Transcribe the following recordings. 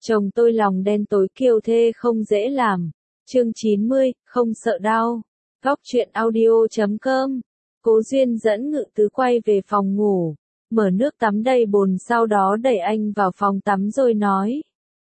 Chồng tôi lòng đen tối kiêu thê không dễ làm. Chương 90, không sợ đau. Góc truyện audio.com. Cố Duyên dẫn Ngự Tứ quay về phòng ngủ, mở nước tắm đầy bồn sau đó đẩy anh vào phòng tắm rồi nói.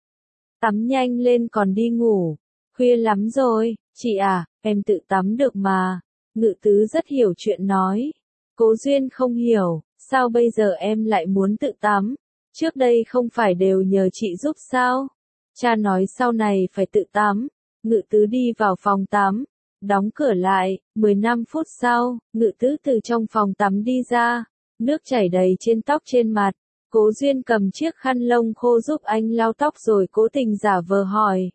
Tắm nhanh lên còn đi ngủ, khuya lắm rồi, chị à, em tự tắm được mà. Ngự Tứ rất hiểu chuyện nói. Cố Duyên không hiểu, sao bây giờ em lại muốn tự tắm? Trước đây không phải đều nhờ chị giúp sao? Cha nói sau này phải tự tắm. Ngự Tứ đi vào phòng tắm, đóng cửa lại. 15 phút sau, Ngự Tứ từ trong phòng tắm đi ra, nước chảy đầy trên tóc trên mặt. Cố Duyên cầm chiếc khăn lông khô giúp anh lau tóc rồi cố tình giả vờ hỏi.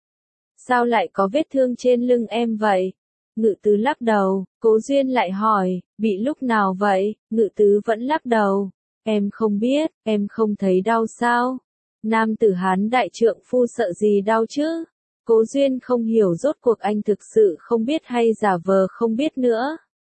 Sao lại có vết thương trên lưng em vậy? Ngự Tứ lắc đầu. Cố Duyên lại hỏi, bị lúc nào vậy? Ngự Tứ vẫn lắc đầu. Em không biết, em không thấy đau sao? Nam tử Hán đại trượng phu sợ gì đau chứ? Cố Duyên không hiểu rốt cuộc anh thực sự không biết hay giả vờ không biết nữa.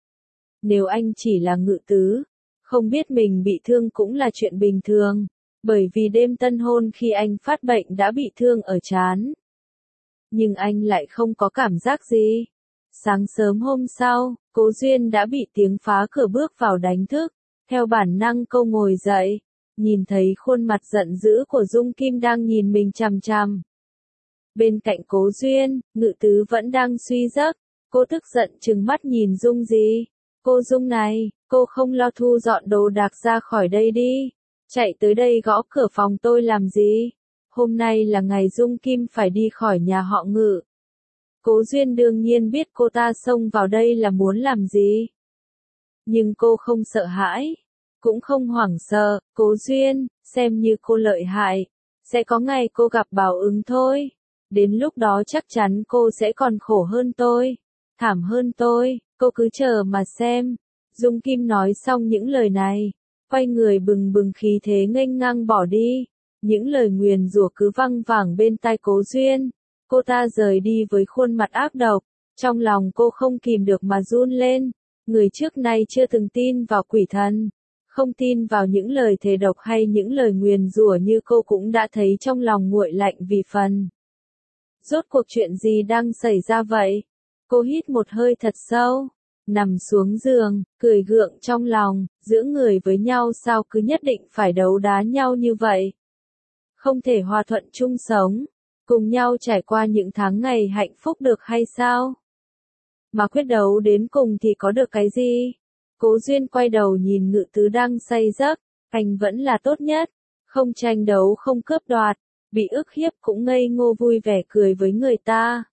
Nếu anh chỉ là Ngự Tứ, không biết mình bị thương cũng là chuyện bình thường, bởi vì đêm tân hôn khi anh phát bệnh đã bị thương ở trán. Nhưng anh lại không có cảm giác gì. Sáng sớm hôm sau, Cố Duyên đã bị tiếng phá cửa bước vào đánh thức. Theo bản năng cô ngồi dậy, nhìn thấy khuôn mặt giận dữ của Dung Kim đang nhìn mình chằm chằm. Bên cạnh Cố Duyên, Ngự Tứ vẫn đang suy giấc. Cô tức giận trừng mắt nhìn Dung gì? Cô Dung này, cô không lo thu dọn đồ đạc ra khỏi đây đi. Chạy tới đây gõ cửa phòng tôi làm gì? Hôm nay là ngày Dung Kim phải đi khỏi nhà họ Ngự. Cố Duyên đương nhiên biết cô ta xông vào đây là muốn làm gì. Nhưng cô không sợ hãi, cũng không hoảng sợ. Cố Duyên, xem như cô lợi hại, sẽ có ngày cô gặp báo ứng thôi. Đến lúc đó chắc chắn cô sẽ còn khổ hơn tôi, thảm hơn tôi, cô cứ chờ mà xem. Dung Kim nói xong những lời này, quay người bừng bừng khí thế nghênh ngang bỏ đi. Những lời nguyền rủa cứ văng vẳng bên tai Cố Duyên. Cô ta rời đi với khuôn mặt ác độc, trong lòng cô không kìm được mà run lên. Người trước nay chưa từng tin vào quỷ thần, không tin vào những lời thề độc hay những lời nguyền rủa như cô cũng đã thấy trong lòng nguội lạnh vì phần. Rốt cuộc chuyện gì đang xảy ra vậy? Cô hít một hơi thật sâu, nằm xuống giường, cười gượng trong lòng, giữa người với nhau sao cứ nhất định phải đấu đá nhau như vậy? Không thể hòa thuận chung sống, cùng nhau trải qua những tháng ngày hạnh phúc được hay sao? Mà quyết đấu đến cùng thì có được cái gì? Cố Duyên quay đầu nhìn Ngự Tứ đang say giấc, anh vẫn là tốt nhất, không tranh đấu không cướp đoạt, bị ức hiếp cũng ngây ngô vui vẻ cười với người ta.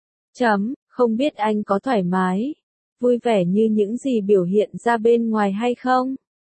Không biết anh có thoải mái, vui vẻ như những gì biểu hiện ra bên ngoài hay không?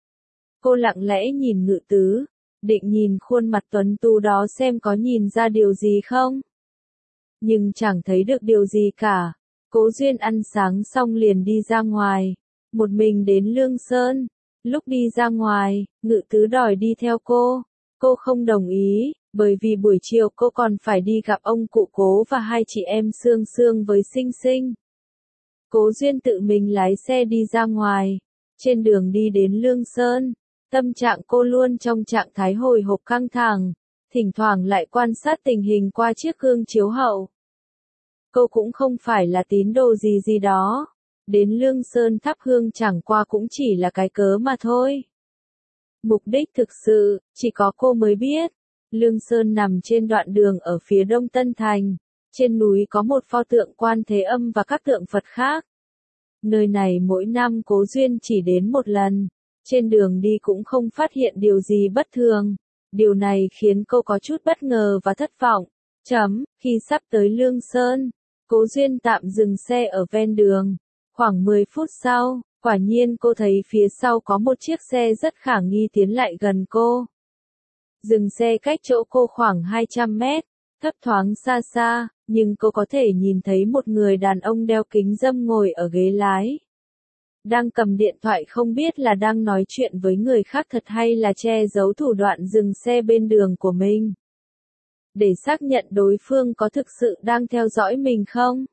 Cô lặng lẽ nhìn Ngự Tứ, định nhìn khuôn mặt tuấn tú đó xem có nhìn ra điều gì không? Nhưng chẳng thấy được điều gì cả. Cố Duyên ăn sáng xong liền đi ra ngoài, một mình đến Lương Sơn. Lúc đi ra ngoài, Ngự Tứ đòi đi theo cô không đồng ý, bởi vì buổi chiều cô còn phải đi gặp ông cụ Cố và hai chị em Sương Sương với Sinh Sinh. Cố Duyên tự mình lái xe đi ra ngoài, trên đường đi đến Lương Sơn, tâm trạng cô luôn trong trạng thái hồi hộp căng thẳng, thỉnh thoảng lại quan sát tình hình qua chiếc gương chiếu hậu. Cô cũng không phải là tín đồ gì đó, đến Lương Sơn thắp hương chẳng qua cũng chỉ là cái cớ mà thôi. Mục đích thực sự, chỉ có cô mới biết. Lương Sơn nằm trên đoạn đường ở phía đông Tân Thành, trên núi có một pho tượng Quan Thế Âm và các tượng Phật khác. Nơi này mỗi năm Cố Duyên chỉ đến một lần, trên đường đi cũng không phát hiện điều gì bất thường. Điều này khiến cô có chút bất ngờ và thất vọng. Khi sắp tới Lương Sơn, Cố Duyên tạm dừng xe ở ven đường. Khoảng 10 phút sau, quả nhiên cô thấy phía sau có một chiếc xe rất khả nghi tiến lại gần cô. Dừng xe cách chỗ cô khoảng 200 mét, thấp thoáng xa xa, nhưng cô có thể nhìn thấy một người đàn ông đeo kính râm ngồi ở ghế lái. Đang cầm điện thoại không biết là đang nói chuyện với người khác thật hay là che giấu thủ đoạn dừng xe bên đường của mình. Để xác nhận đối phương có thực sự đang theo dõi mình không?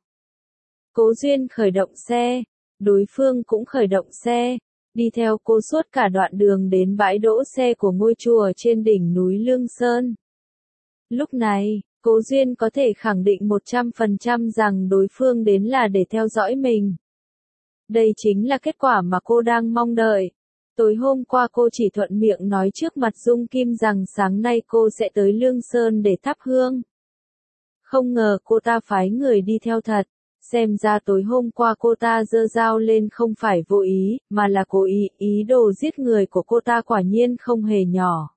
Cố Duyên khởi động xe, đối phương cũng khởi động xe, đi theo cô suốt cả đoạn đường đến bãi đỗ xe của ngôi chùa trên đỉnh núi Lương Sơn. Lúc này, Cố Duyên có thể khẳng định 100% rằng đối phương đến là để theo dõi mình. Đây chính là kết quả mà cô đang mong đợi. Tối hôm qua cô chỉ thuận miệng nói trước mặt Dung Kim rằng sáng nay cô sẽ tới Lương Sơn để thắp hương. Không ngờ cô ta phái người đi theo thật. Xem ra tối hôm qua cô ta giơ dao lên không phải vô ý, mà là cố ý, ý đồ giết người của cô ta quả nhiên không hề nhỏ.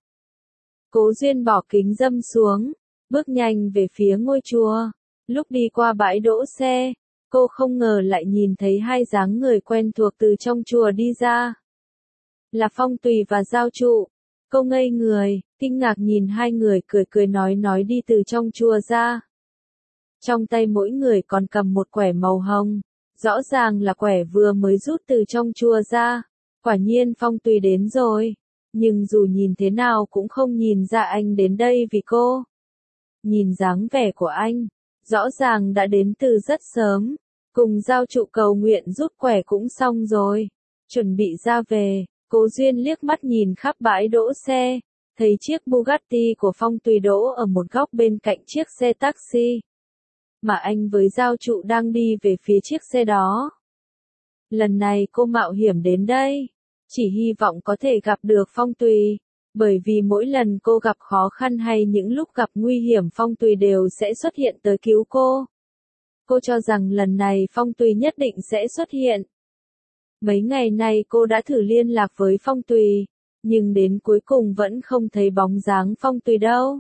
Cố Duyên bỏ kính râm xuống, bước nhanh về phía ngôi chùa. Lúc đi qua bãi đỗ xe, cô không ngờ lại nhìn thấy hai dáng người quen thuộc từ trong chùa đi ra. Là Phong Tùy và Giao Trụ. Cô ngây người, kinh ngạc nhìn hai người cười cười nói đi từ trong chùa ra. Trong tay mỗi người còn cầm một quẻ màu hồng, rõ ràng là quẻ vừa mới rút từ trong chùa ra. Quả nhiên Phong Tùy đến rồi, nhưng dù nhìn thế nào cũng không nhìn ra anh đến đây vì cô. Nhìn dáng vẻ của anh, rõ ràng đã đến từ rất sớm, cùng Giao Trụ cầu nguyện rút quẻ cũng xong rồi, chuẩn bị ra về. Cố Duyên liếc mắt nhìn khắp bãi đỗ xe, thấy chiếc Bugatti của Phong Tùy đỗ ở một góc bên cạnh chiếc xe taxi. Mà anh với Giao Trụ đang đi về phía chiếc xe đó. Lần này cô mạo hiểm đến đây, chỉ hy vọng có thể gặp được Phong Tùy, bởi vì mỗi lần cô gặp khó khăn hay những lúc gặp nguy hiểm Phong Tùy đều sẽ xuất hiện tới cứu cô. Cô cho rằng lần này Phong Tùy nhất định sẽ xuất hiện. Mấy ngày nay cô đã thử liên lạc với Phong Tùy, nhưng đến cuối cùng vẫn không thấy bóng dáng Phong Tùy đâu.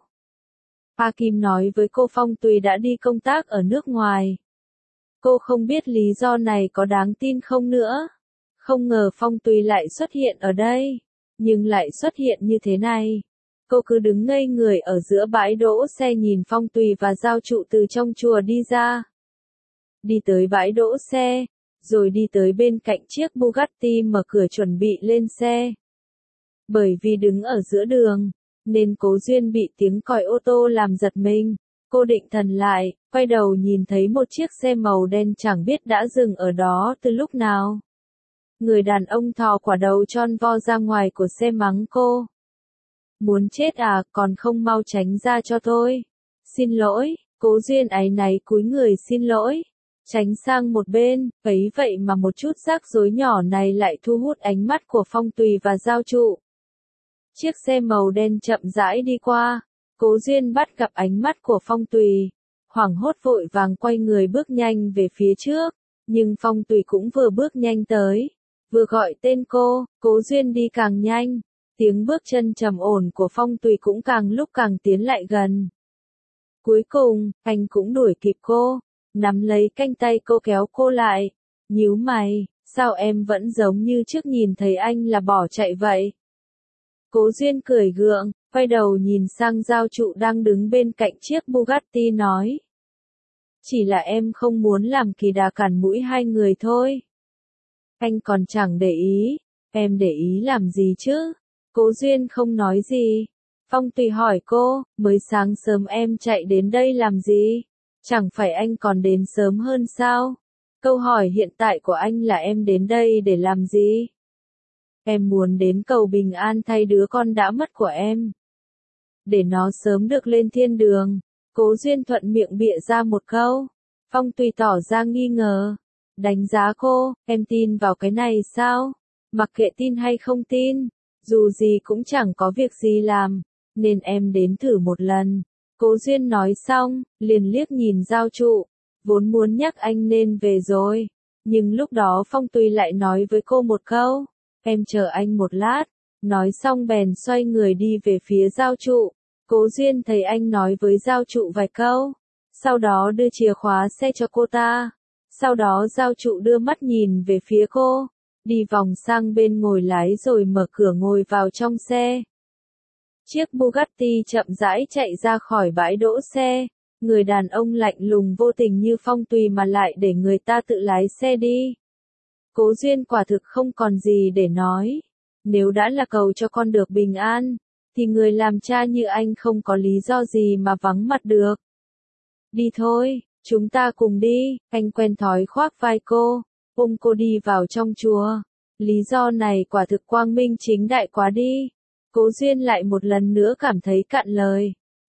Pa Kim nói với cô Phong Tùy đã đi công tác ở nước ngoài. Cô không biết lý do này có đáng tin không nữa. Không ngờ Phong Tùy lại xuất hiện ở đây, nhưng lại xuất hiện như thế này. Cô cứ đứng ngây người ở giữa bãi đỗ xe nhìn Phong Tùy và Giao Trụ từ trong chùa đi ra. Đi tới bãi đỗ xe, rồi đi tới bên cạnh chiếc Bugatti mở cửa chuẩn bị lên xe. Bởi vì đứng ở giữa đường, nên Cố Duyên bị tiếng còi ô tô làm giật mình. Cô định thần lại, quay đầu nhìn thấy một chiếc xe màu đen chẳng biết đã dừng ở đó từ lúc nào. Người đàn ông thò quả đầu tròn vo ra ngoài của xe mắng cô. Muốn chết à, còn không mau tránh ra cho tôi. Xin lỗi, Cố Duyên áy náy cúi người xin lỗi. Tránh sang một bên, ấy vậy mà một chút rắc rối nhỏ này lại thu hút ánh mắt của Phong Tùy và Giao Trụ. Chiếc xe màu đen chậm rãi đi qua, Cố Duyên bắt gặp ánh mắt của Phong Tùy, hoảng hốt vội vàng quay người bước nhanh về phía trước, nhưng Phong Tùy cũng vừa bước nhanh tới, vừa gọi tên cô, Cố Duyên đi càng nhanh, tiếng bước chân trầm ổn của Phong Tùy cũng càng lúc càng tiến lại gần. Cuối cùng, anh cũng đuổi kịp cô, nắm lấy cánh tay cô kéo cô lại, nhíu mày, sao em vẫn giống như trước nhìn thấy anh là bỏ chạy vậy? Cố Duyên cười gượng, quay đầu nhìn sang Giao Trụ đang đứng bên cạnh chiếc Bugatti nói. Chỉ là em không muốn làm kỳ đà cản mũi hai người thôi. Anh còn chẳng để ý, em để ý làm gì chứ? Cố Duyên không nói gì. Phong Tùy hỏi cô, mới sáng sớm em chạy đến đây làm gì? Chẳng phải anh còn đến sớm hơn sao? Câu hỏi hiện tại của anh là em đến đây để làm gì? Em muốn đến cầu bình an thay đứa con đã mất của em. Để nó sớm được lên thiên đường. Cố Duyên thuận miệng bịa ra một câu. Phong Tùy tỏ ra nghi ngờ. Đánh giá cô, em tin vào cái này sao? Mặc kệ tin hay không tin, dù gì cũng chẳng có việc gì làm, nên em đến thử một lần. Cố Duyên nói xong, liền liếc nhìn Giao Trụ, vốn muốn nhắc anh nên về rồi. Nhưng lúc đó Phong Tùy lại nói với cô một câu, em chờ anh một lát, nói xong bèn xoay người đi về phía Giao Trụ. Cố Duyên thấy anh nói với Giao Trụ vài câu, sau đó đưa chìa khóa xe cho cô ta. Sau đó Giao Trụ đưa mắt nhìn về phía cô, đi vòng sang bên ngồi lái rồi mở cửa ngồi vào trong xe. Chiếc Bugatti chậm rãi chạy ra khỏi bãi đỗ xe, người đàn ông lạnh lùng vô tình như Phong Tùy mà lại để người ta tự lái xe đi. Cố Duyên quả thực không còn gì để nói. Nếu đã là cầu cho con được bình an, thì người làm cha như anh không có lý do gì mà vắng mặt được. Đi thôi, chúng ta cùng đi, anh quen thói khoác vai cô, ôm cô đi vào trong chùa. Lý do này quả thực quang minh chính đại quá đi. Cố Duyên lại một lần nữa cảm thấy cạn lời.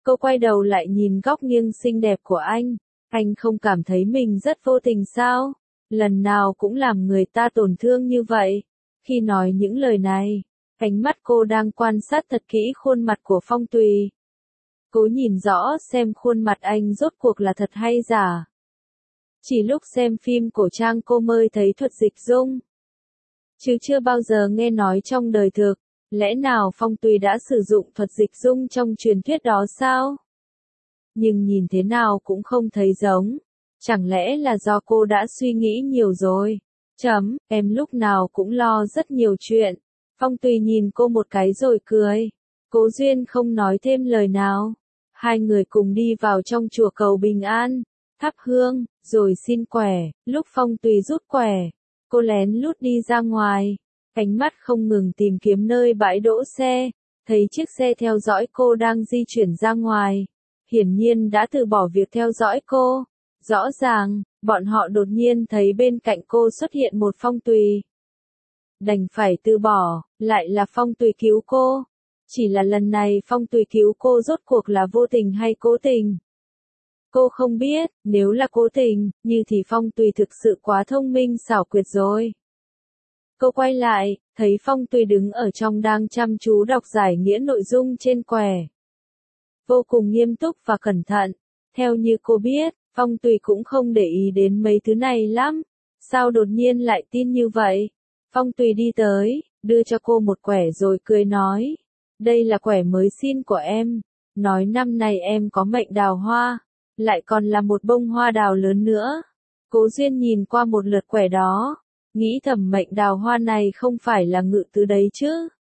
Cô quay đầu lại nhìn góc nghiêng xinh đẹp của anh không cảm thấy mình rất vô tình sao? Lần nào cũng làm người ta tổn thương như vậy. Khi nói những lời này, ánh mắt cô đang quan sát thật kỹ khuôn mặt của Phong Tùy. Cố nhìn rõ xem khuôn mặt anh rốt cuộc là thật hay giả. Chỉ lúc xem phim cổ trang cô mới thấy thuật dịch dung. Chứ chưa bao giờ nghe nói trong đời thực, lẽ nào Phong Tùy đã sử dụng thuật dịch dung trong truyền thuyết đó sao? Nhưng nhìn thế nào cũng không thấy giống. Chẳng lẽ là do cô đã suy nghĩ nhiều rồi? Em lúc nào cũng lo rất nhiều chuyện. Phong Tùy nhìn cô một cái rồi cười. Cố Duyên không nói thêm lời nào. Hai người cùng đi vào trong chùa cầu bình an, thắp hương, rồi xin quẻ. Lúc Phong Tùy rút quẻ, cô lén lút đi ra ngoài. Ánh mắt không ngừng tìm kiếm nơi bãi đỗ xe. Thấy chiếc xe theo dõi cô đang di chuyển ra ngoài. Hiển nhiên đã từ bỏ việc theo dõi cô. Rõ ràng, bọn họ đột nhiên thấy bên cạnh cô xuất hiện một Phong Tùy. Đành phải từ bỏ, lại là Phong Tùy cứu cô. Chỉ là lần này Phong Tùy cứu cô rốt cuộc là vô tình hay cố tình. Cô không biết, nếu là cố tình, như thì Phong Tùy thực sự quá thông minh xảo quyệt rồi. Cô quay lại, thấy Phong Tùy đứng ở trong đang chăm chú đọc giải nghĩa nội dung trên quẻ. Vô cùng nghiêm túc và cẩn thận. Theo như cô biết, Phong Tùy cũng không để ý đến mấy thứ này lắm. Sao đột nhiên lại tin như vậy? Phong Tùy đi tới, đưa cho cô một quẻ rồi cười nói. Đây là quẻ mới xin của em. Nói năm nay em có mệnh đào hoa. Lại còn là một bông hoa đào lớn nữa. Cố Duyên nhìn qua một lượt quẻ đó. Nghĩ thầm mệnh đào hoa này không phải là ngự tứ đấy chứ.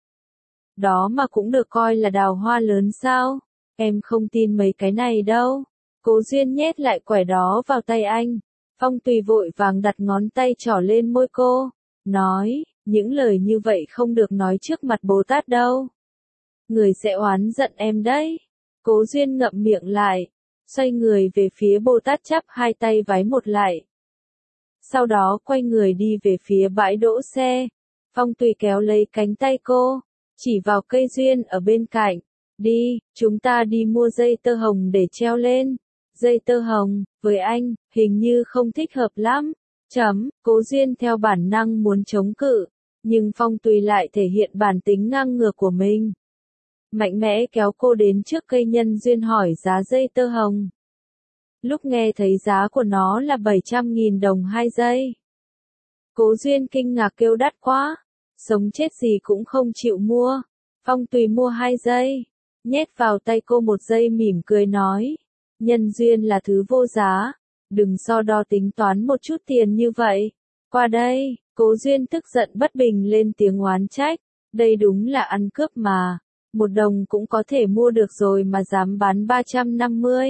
Đó mà cũng được coi là đào hoa lớn sao? Em không tin mấy cái này đâu. Cố Duyên nhét lại quẻ đó vào tay anh. Phong Tùy vội vàng đặt ngón tay trỏ lên môi cô. Nói, những lời như vậy không được nói trước mặt Bồ Tát đâu. Người sẽ oán giận em đấy. Cố Duyên ngậm miệng lại. Xoay người về phía Bồ Tát chắp hai tay vái một lại. Sau đó quay người đi về phía bãi đỗ xe. Phong Tùy kéo lấy cánh tay cô. Chỉ vào cây duyên ở bên cạnh. Đi, chúng ta đi mua dây tơ hồng để treo lên. Dây tơ hồng, với anh, hình như không thích hợp lắm. Cố Duyên theo bản năng muốn chống cự. Nhưng Phong Tùy lại thể hiện bản tính ngang ngược của mình. Mạnh mẽ kéo cô đến trước cây nhân duyên hỏi giá dây tơ hồng. Lúc nghe thấy giá của nó là 700.000 đồng 2 dây. Cố Duyên kinh ngạc kêu đắt quá. Sống chết gì cũng không chịu mua. Phong Tùy mua 2 dây. Nhét vào tay cô một dây mỉm cười nói. Nhân duyên là thứ vô giá. Đừng so đo tính toán một chút tiền như vậy. Qua đây, Cố Duyên tức giận bất bình lên tiếng oán trách. Đây đúng là ăn cướp mà. 1 đồng cũng có thể mua được rồi mà dám bán 350.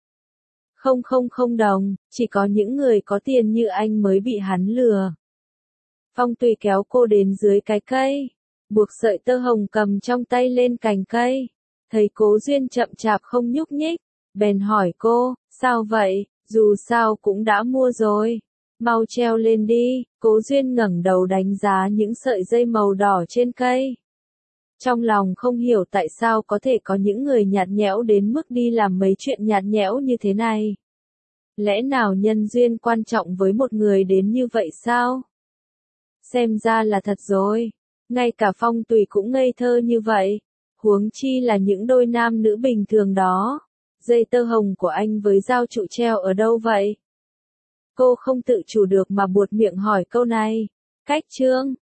Không đồng, chỉ có những người có tiền như anh mới bị hắn lừa. Phong Tùy kéo cô đến dưới cái cây. Buộc sợi tơ hồng cầm trong tay lên cành cây. Thấy Cố Duyên chậm chạp không nhúc nhích. Bèn hỏi cô, sao vậy, dù sao cũng đã mua rồi. Mau treo lên đi. Cố Duyên ngẩng đầu đánh giá những sợi dây màu đỏ trên cây. Trong lòng không hiểu tại sao có thể có những người nhạt nhẽo đến mức đi làm mấy chuyện nhạt nhẽo như thế này. Lẽ nào nhân duyên quan trọng với một người đến như vậy sao? Xem ra là thật rồi. Ngay cả Phong Tùy cũng ngây thơ như vậy. Huống chi là những đôi nam nữ bình thường đó. Dây tơ hồng của anh với dao trụ treo ở đâu vậy? Cô không tự chủ được mà buột miệng hỏi câu này. Cách chương